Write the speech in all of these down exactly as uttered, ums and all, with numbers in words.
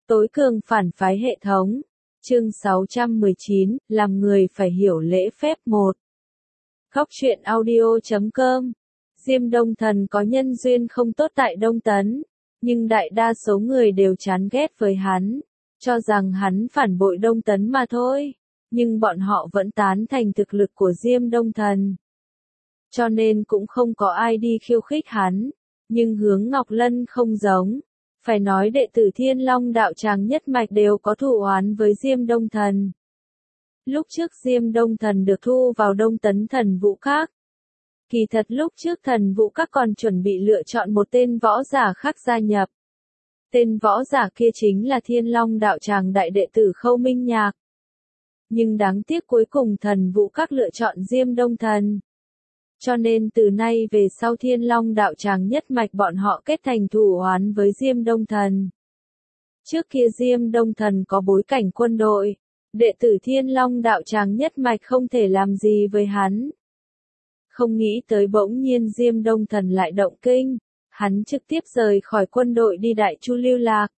Tối cường phản phái hệ thống. Chương sáu trăm mười chín, làm người phải hiểu lễ phép một. Góc truyện audio chấm com. Diêm Đông Thần có nhân duyên không tốt tại Đông Tấn, nhưng đại đa số người đều chán ghét với hắn, cho rằng hắn phản bội Đông Tấn mà thôi, nhưng bọn họ vẫn tán thành thực lực của Diêm Đông Thần. Cho nên cũng không có ai đi khiêu khích hắn, nhưng Hướng Ngọc Lân không giống. Phải nói đệ tử Thiên Long đạo tràng nhất mạch đều có thù oán với Diêm Đông Thần. Lúc trước Diêm Đông Thần được thu vào Đông Tấn Thần Vũ Các. Kỳ thật lúc trước Thần Vũ Các còn chuẩn bị lựa chọn một tên võ giả khác gia nhập. Tên võ giả kia chính là Thiên Long đạo tràng đại đệ tử Khâu Minh Nhạc. Nhưng đáng tiếc cuối cùng Thần Vũ Các lựa chọn Diêm Đông Thần. Cho nên từ nay về sau Thiên Long đạo tràng nhất mạch bọn họ kết thành thù oán với Diêm Đông Thần. Trước kia Diêm Đông Thần có bối cảnh quân đội, đệ tử Thiên Long đạo tràng nhất mạch không thể làm gì với hắn. Không nghĩ tới bỗng nhiên Diêm Đông Thần lại động kinh, hắn trực tiếp rời khỏi quân đội đi Đại Chu lưu lạc.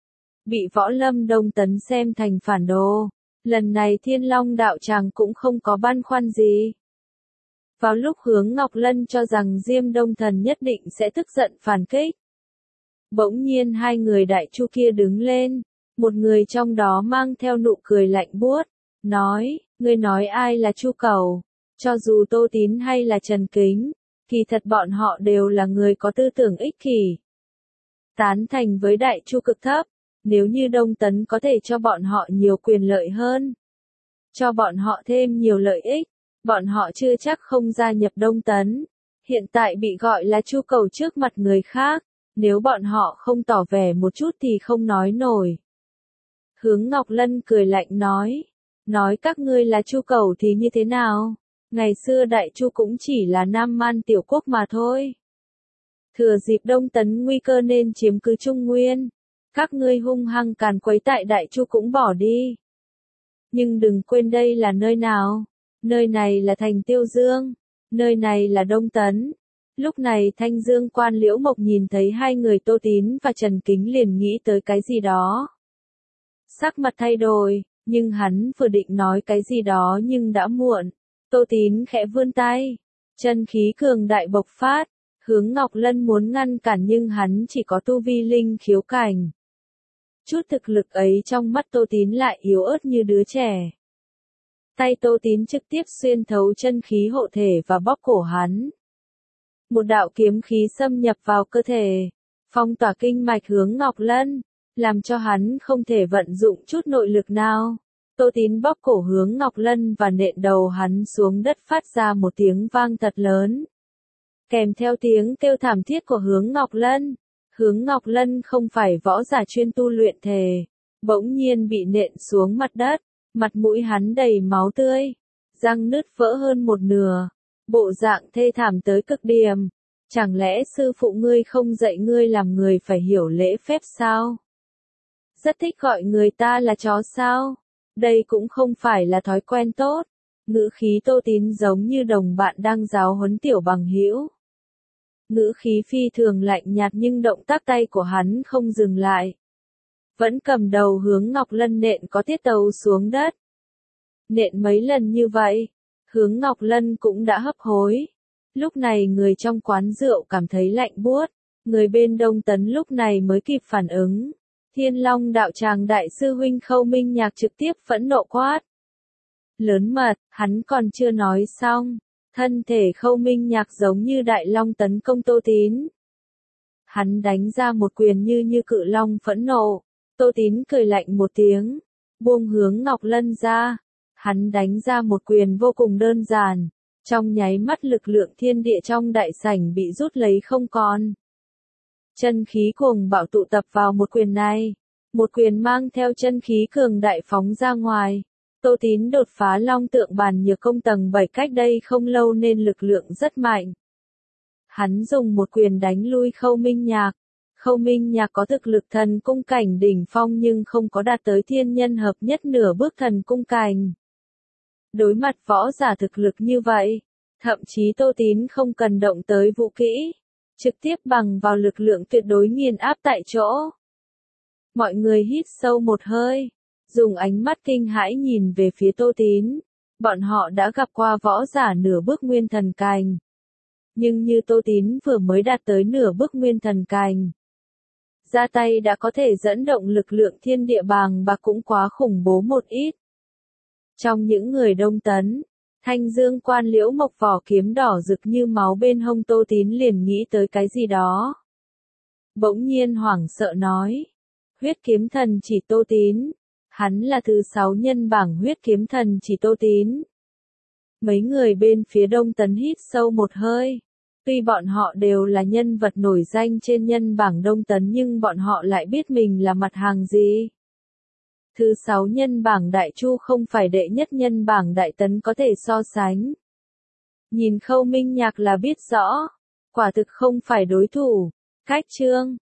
Bị võ lâm Đông Tấn xem thành phản đồ, lần này Thiên Long đạo tràng cũng không có băn khoăn gì. Vào lúc Hướng Ngọc Lân cho rằng Diêm Đông Thần nhất định sẽ tức giận phản kích. Bỗng nhiên hai người Đại Chu kia đứng lên, một người trong đó mang theo nụ cười lạnh buốt, nói, ngươi nói ai là Chu Cầu, cho dù Tô Tín hay là Trần Kính, kỳ thật bọn họ đều là người có tư tưởng ích kỷ. Tán thành với Đại Chu cực thấp, nếu như Đông Tấn có thể cho bọn họ nhiều quyền lợi hơn, cho bọn họ thêm nhiều lợi ích, bọn họ chưa chắc không gia nhập Đông Tấn. Hiện tại bị gọi là Chu Cầu trước mặt người khác, nếu bọn họ không tỏ vẻ một chút thì không nói nổi. Hướng Ngọc Lân cười lạnh nói, nói các ngươi là Chu Cầu thì như thế nào? Ngày xưa Đại Chu cũng chỉ là Nam Man tiểu quốc mà thôi. Thừa dịp Đông Tấn nguy cơ nên chiếm cứ Trung Nguyên, các ngươi hung hăng càn quấy tại Đại Chu cũng bỏ đi. Nhưng đừng quên đây là nơi nào? Nơi này là thành Tiêu Dương, nơi này là Đông Tấn. Lúc này Thanh Dương Quan Liễu Mộc nhìn thấy hai người Tô Tín và Trần Kính liền nghĩ tới cái gì đó. Sắc mặt thay đổi, nhưng hắn vừa định nói cái gì đó nhưng đã muộn. Tô Tín khẽ vươn tay, chân khí cường đại bộc phát, Hướng Ngọc Lân muốn ngăn cản nhưng hắn chỉ có tu vi linh khiếu cảnh. Chút thực lực ấy trong mắt Tô Tín lại yếu ớt như đứa trẻ. Tay Tô Tín trực tiếp xuyên thấu chân khí hộ thể và bóp cổ hắn. Một đạo kiếm khí xâm nhập vào cơ thể, phong tỏa kinh mạch Hướng Ngọc Lân, làm cho hắn không thể vận dụng chút nội lực nào. Tô Tín bóp cổ Hướng Ngọc Lân và nện đầu hắn xuống đất phát ra một tiếng vang thật lớn. Kèm theo tiếng kêu thảm thiết của Hướng Ngọc Lân, Hướng Ngọc Lân không phải võ giả chuyên tu luyện thể, bỗng nhiên bị nện xuống mặt đất. Mặt mũi hắn đầy máu tươi, răng nứt vỡ hơn một nửa, bộ dạng thê thảm tới cực điểm. Chẳng lẽ sư phụ ngươi không dạy ngươi làm người phải hiểu lễ phép sao? Rất thích gọi người ta là chó sao? Đây cũng không phải là thói quen tốt. Ngữ khí Tô Tín giống như đồng bạn đang giáo huấn tiểu bằng hữu. Ngữ khí phi thường lạnh nhạt nhưng động tác tay của hắn không dừng lại. Vẫn cầm đầu Hướng Ngọc Lân nện có tiết tấu xuống đất. Nện mấy lần như vậy, Hướng Ngọc Lân cũng đã hấp hối. Lúc này người trong quán rượu cảm thấy lạnh buốt, người bên Đông Tấn lúc này mới kịp phản ứng. Thiên Long đạo tràng đại sư huynh Khâu Minh Nhạc trực tiếp phẫn nộ quát. Lớn mật, hắn còn chưa nói xong, thân thể Khâu Minh Nhạc giống như đại long tấn công Tô Tín. Hắn đánh ra một quyền như như cự long phẫn nộ. Tô Tín cười lạnh một tiếng, buông Hướng Ngọc Lân ra, hắn đánh ra một quyền vô cùng đơn giản, trong nháy mắt lực lượng thiên địa trong đại sảnh bị rút lấy không còn. Chân khí cuồng bạo tụ tập vào một quyền này, một quyền mang theo chân khí cường đại phóng ra ngoài. Tô Tín đột phá Long Tượng Bàn Nhược Công tầng bảy cách đây không lâu nên lực lượng rất mạnh. Hắn dùng một quyền đánh lui Khâu Minh Nhạc. Khâu Minh Nhạc có thực lực thần cung cảnh đỉnh phong nhưng không có đạt tới thiên nhân hợp nhất nửa bước thần cung cảnh. Đối mặt võ giả thực lực như vậy, thậm chí Tô Tín không cần động tới vũ kỹ, trực tiếp bằng vào lực lượng tuyệt đối nghiền áp tại chỗ. Mọi người hít sâu một hơi, dùng ánh mắt kinh hãi nhìn về phía Tô Tín. Bọn họ đã gặp qua võ giả nửa bước nguyên thần cành. Nhưng như Tô Tín vừa mới đạt tới nửa bước nguyên thần cành, ra tay đã có thể dẫn động lực lượng thiên địa bàng bạc cũng quá khủng bố một ít. Trong những người Đông Tấn, Thanh Dương Quan Liễu Mộc vỏ kiếm đỏ rực như máu bên hông Tô Tín liền nghĩ tới cái gì đó. Bỗng nhiên hoảng sợ nói, huyết kiếm thần chỉ Tô Tín, hắn là thứ sáu nhân bảng huyết kiếm thần chỉ Tô Tín. Mấy người bên phía Đông Tấn hít sâu một hơi. Tuy bọn họ đều là nhân vật nổi danh trên nhân bảng Đông Tấn nhưng bọn họ lại biết mình là mặt hàng gì. Thứ sáu nhân bảng Đại Chu không phải đệ nhất nhân bảng Đại Tấn có thể so sánh. Nhìn Khâu Minh Nhạc là biết rõ, quả thực không phải đối thủ. Cách chương